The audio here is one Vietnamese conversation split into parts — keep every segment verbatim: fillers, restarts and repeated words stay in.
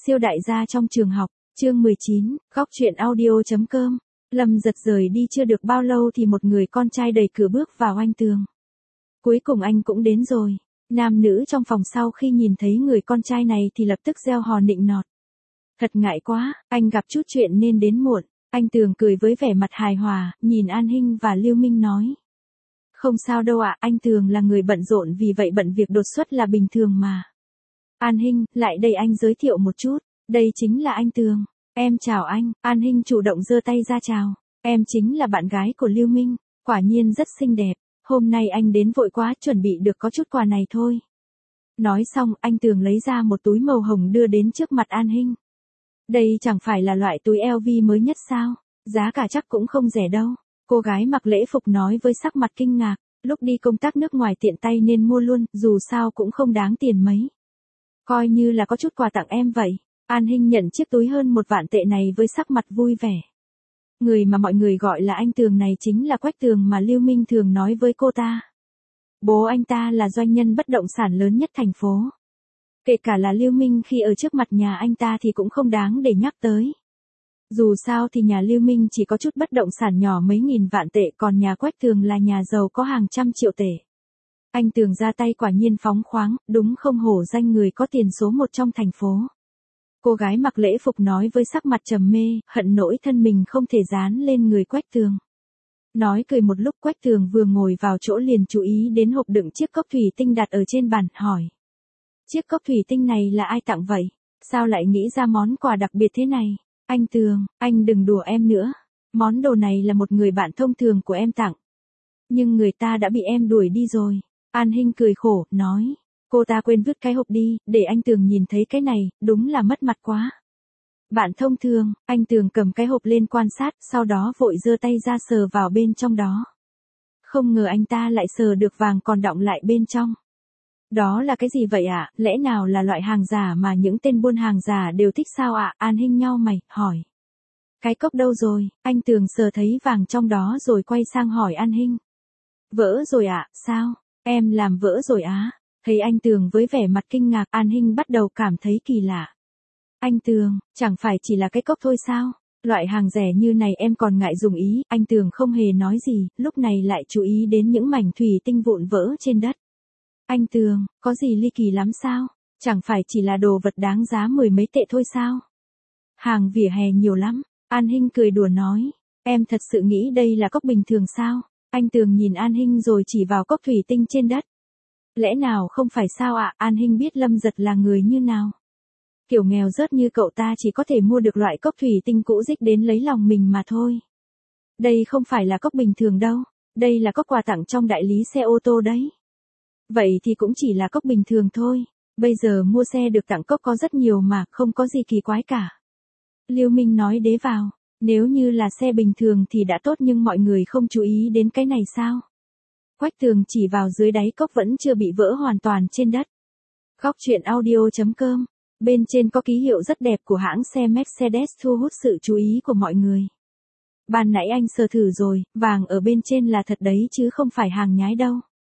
Siêu đại gia trong trường học, chương mười chín, góc truyện audio.com. Lâm Giật rời đi chưa được bao lâu thì một người con trai đẩy cửa bước vào anh Tường. Cuối cùng anh cũng đến rồi. Nam nữ trong phòng sau khi nhìn thấy người con trai này thì lập tức reo hò nịnh nọt. Thật ngại quá, anh gặp chút chuyện nên đến muộn. Anh Tường cười với vẻ mặt hài hòa, nhìn An Hinh và Lưu Minh nói. Không sao đâu ạ, anh Tường là người bận rộn vì vậy bận việc đột xuất là bình thường mà. An Hinh, lại đây anh giới thiệu một chút, đây chính là anh Tường. Em chào anh, An Hinh chủ động giơ tay ra chào. Em chính là bạn gái của Lưu Minh, quả nhiên rất xinh đẹp. Hôm nay anh đến vội quá, chuẩn bị được có chút quà này thôi. Nói xong, anh Tường lấy ra một túi màu hồng đưa đến trước mặt An Hinh. Đây chẳng phải là loại túi L V mới nhất sao? Giá cả chắc cũng không rẻ đâu. Cô gái mặc lễ phục nói với sắc mặt kinh ngạc. Lúc đi công tác nước ngoài tiện tay nên mua luôn, dù sao cũng không đáng tiền mấy. Coi như là có chút quà tặng em vậy. An Hinh nhận chiếc túi hơn một vạn tệ này với sắc mặt vui vẻ. Người mà mọi người gọi là anh Tường này chính là Quách Tường mà Lưu Minh thường nói với cô ta. Bố anh ta là doanh nhân bất động sản lớn nhất thành phố. Kể cả là Lưu Minh khi ở trước mặt nhà anh ta thì cũng không đáng để nhắc tới. Dù sao thì nhà Lưu Minh chỉ có chút bất động sản nhỏ mấy nghìn vạn tệ, còn nhà Quách Tường là nhà giàu có hàng trăm triệu tệ. Anh Tường ra tay quả nhiên phóng khoáng, đúng không hổ danh người có tiền số một trong thành phố. Cô gái mặc lễ phục nói với sắc mặt trầm mê, hận nỗi thân mình không thể dán lên người Quách Tường. Nói cười một lúc, Quách Tường vừa ngồi vào chỗ liền chú ý đến hộp đựng chiếc cốc thủy tinh đặt ở trên bàn, hỏi. Chiếc cốc thủy tinh này là ai tặng vậy? Sao lại nghĩ ra món quà đặc biệt thế này? Anh Tường, anh đừng đùa em nữa. Món đồ này là một người bạn thông thường của em tặng. Nhưng người ta đã bị em đuổi đi rồi. An Hinh cười khổ, nói. Cô ta quên vứt cái hộp đi, để anh Tường nhìn thấy cái này, đúng là mất mặt quá. Bạn thông thường, anh Tường cầm cái hộp lên quan sát, sau đó vội giơ tay ra sờ vào bên trong đó. Không ngờ anh ta lại sờ được vàng còn đọng lại bên trong. Đó là cái gì vậy ạ? À? Lẽ nào là loại hàng giả mà những tên buôn hàng giả đều thích sao ạ? À? An Hinh nhau mày, hỏi. Cái cốc đâu rồi? Anh Tường sờ thấy vàng trong đó rồi quay sang hỏi An Hinh. Vỡ rồi ạ, à? Sao? Em làm vỡ rồi á? Thấy anh Tường với vẻ mặt kinh ngạc, An Hinh bắt đầu cảm thấy kỳ lạ. Anh Tường, chẳng phải chỉ là cái cốc thôi sao? Loại hàng rẻ như này em còn ngại dùng ý. Anh Tường không hề nói gì, lúc này lại chú ý đến những mảnh thủy tinh vụn vỡ trên đất. Anh Tường, có gì ly kỳ lắm sao? Chẳng phải chỉ là đồ vật đáng giá mười mấy tệ thôi sao? Hàng vỉa hè nhiều lắm. An Hinh cười đùa nói. Em thật sự nghĩ đây là cốc bình thường sao? Anh Tường nhìn An Hinh rồi chỉ vào cốc thủy tinh trên đất. Lẽ nào không phải sao ạ? À? An Hinh biết Lâm Giật là người như nào. Kiểu nghèo rớt như cậu ta chỉ có thể mua được loại cốc thủy tinh cũ rích đến lấy lòng mình mà thôi. Đây không phải là cốc bình thường đâu. Đây là cốc quà tặng trong đại lý xe ô tô đấy. Vậy thì cũng chỉ là cốc bình thường thôi. Bây giờ mua xe được tặng cốc có rất nhiều mà, không có gì kỳ quái cả. Lưu Minh nói đế vào. Nếu như là xe bình thường thì đã tốt nhưng mọi người không chú ý đến cái này sao? Quách Tường chỉ vào dưới đáy cốc vẫn chưa bị vỡ hoàn toàn trên đất. Góc truyện audio.com. Bên trên có ký hiệu rất đẹp của hãng xe Mercedes thu hút sự chú ý của mọi người. Ban nãy anh sờ thử rồi, vàng ở bên trên là thật đấy chứ không phải hàng nhái đâu.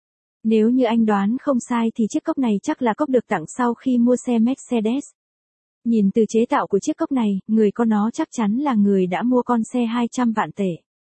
Nếu như anh đoán không sai thì chiếc cốc này chắc là cốc được tặng sau khi mua xe Mercedes. Nhìn từ chế tạo của chiếc cốc này, người có nó chắc chắn là người đã mua con xe hai trăm vạn tệ.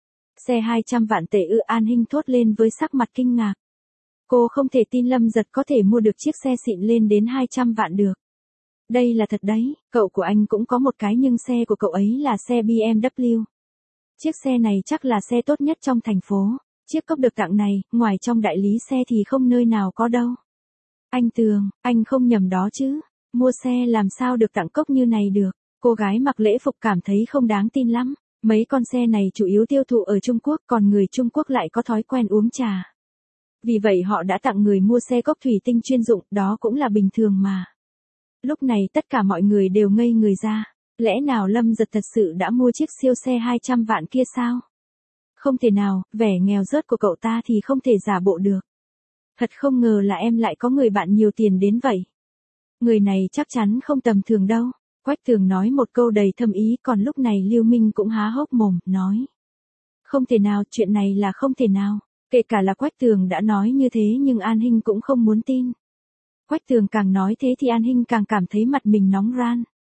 Xe hai trăm vạn tệ ư? An Hinh thốt lên với sắc mặt kinh ngạc. Cô không thể tin Lâm Giật có thể mua được chiếc xe xịn lên đến hai trăm vạn được. Đây là thật đấy, cậu của anh cũng có một cái nhưng xe của cậu ấy là xe B M W. Chiếc xe này chắc là xe tốt nhất trong thành phố. Chiếc cốc được tặng này, ngoài trong đại lý xe thì không nơi nào có đâu. Anh Tường, anh không nhầm đó chứ. Mua xe làm sao được tặng cốc như này được. Cô gái mặc lễ phục cảm thấy không đáng tin lắm. Mấy con xe này chủ yếu tiêu thụ ở Trung Quốc, còn người Trung Quốc lại có thói quen uống trà. Vì vậy họ đã tặng người mua xe cốc thủy tinh chuyên dụng, đó cũng là bình thường mà. Lúc này tất cả mọi người đều ngây người ra. Lẽ nào Lâm Giật thật sự đã mua chiếc siêu xe hai trăm vạn kia sao? Không thể nào, vẻ nghèo rớt của cậu ta thì không thể giả bộ được. Thật không ngờ là em lại có người bạn nhiều tiền đến vậy. Người này chắc chắn không tầm thường đâu. Quách Tường nói một câu đầy thâm ý, còn lúc này Lưu Minh cũng há hốc mồm, nói. Không thể nào, chuyện này là không thể nào. Kể cả là Quách Tường đã nói như thế nhưng An Hinh cũng không muốn tin. Quách Tường càng nói thế thì An Hinh càng cảm thấy mặt mình nóng ran.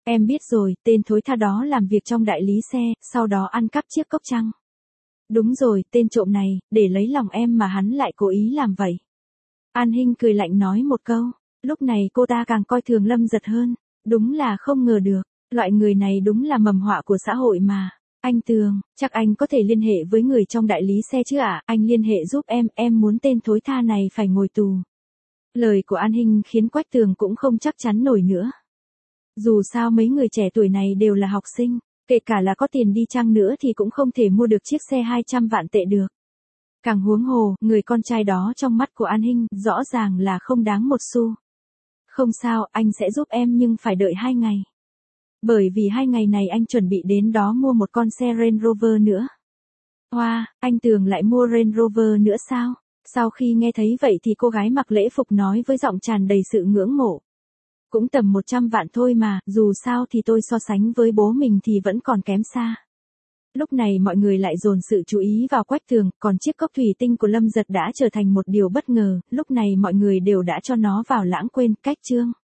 Em biết rồi, tên thối tha đó làm việc trong đại lý xe, sau đó ăn cắp chiếc cốc trăng. Đúng rồi, tên trộm này, để lấy lòng em mà hắn lại cố ý làm vậy. An Hinh cười lạnh nói một câu, lúc này cô ta càng coi thường Lâm Giật hơn, đúng là không ngờ được, loại người này đúng là mầm họa của xã hội mà. Anh Tường, chắc anh có thể liên hệ với người trong đại lý xe chứ ạ, anh liên hệ giúp em, em muốn tên thối tha này phải ngồi tù. Lời của An Hinh khiến Quách Tường cũng không chắc chắn nổi nữa. Dù sao mấy người trẻ tuổi này đều là học sinh, kể cả là có tiền đi chăng nữa thì cũng không thể mua được chiếc xe hai trăm vạn tệ được. Càng huống hồ, người con trai đó trong mắt của An Hinh rõ ràng là không đáng một xu. Không sao, anh sẽ giúp em nhưng phải đợi hai ngày. Bởi vì hai ngày này anh chuẩn bị đến đó mua một con xe Range Rover nữa. Hoa, wow, anh Tường lại mua Range Rover nữa sao? Sau khi nghe thấy vậy thì cô gái mặc lễ phục nói với giọng tràn đầy sự ngưỡng mộ. Cũng tầm một trăm vạn thôi mà, dù sao thì tôi so sánh với bố mình thì vẫn còn kém xa. Lúc này mọi người lại dồn sự chú ý vào Quách Tường, còn chiếc cốc thủy tinh của Lâm Giật đã trở thành một điều bất ngờ, lúc này mọi người đều đã cho nó vào lãng quên. Cách chương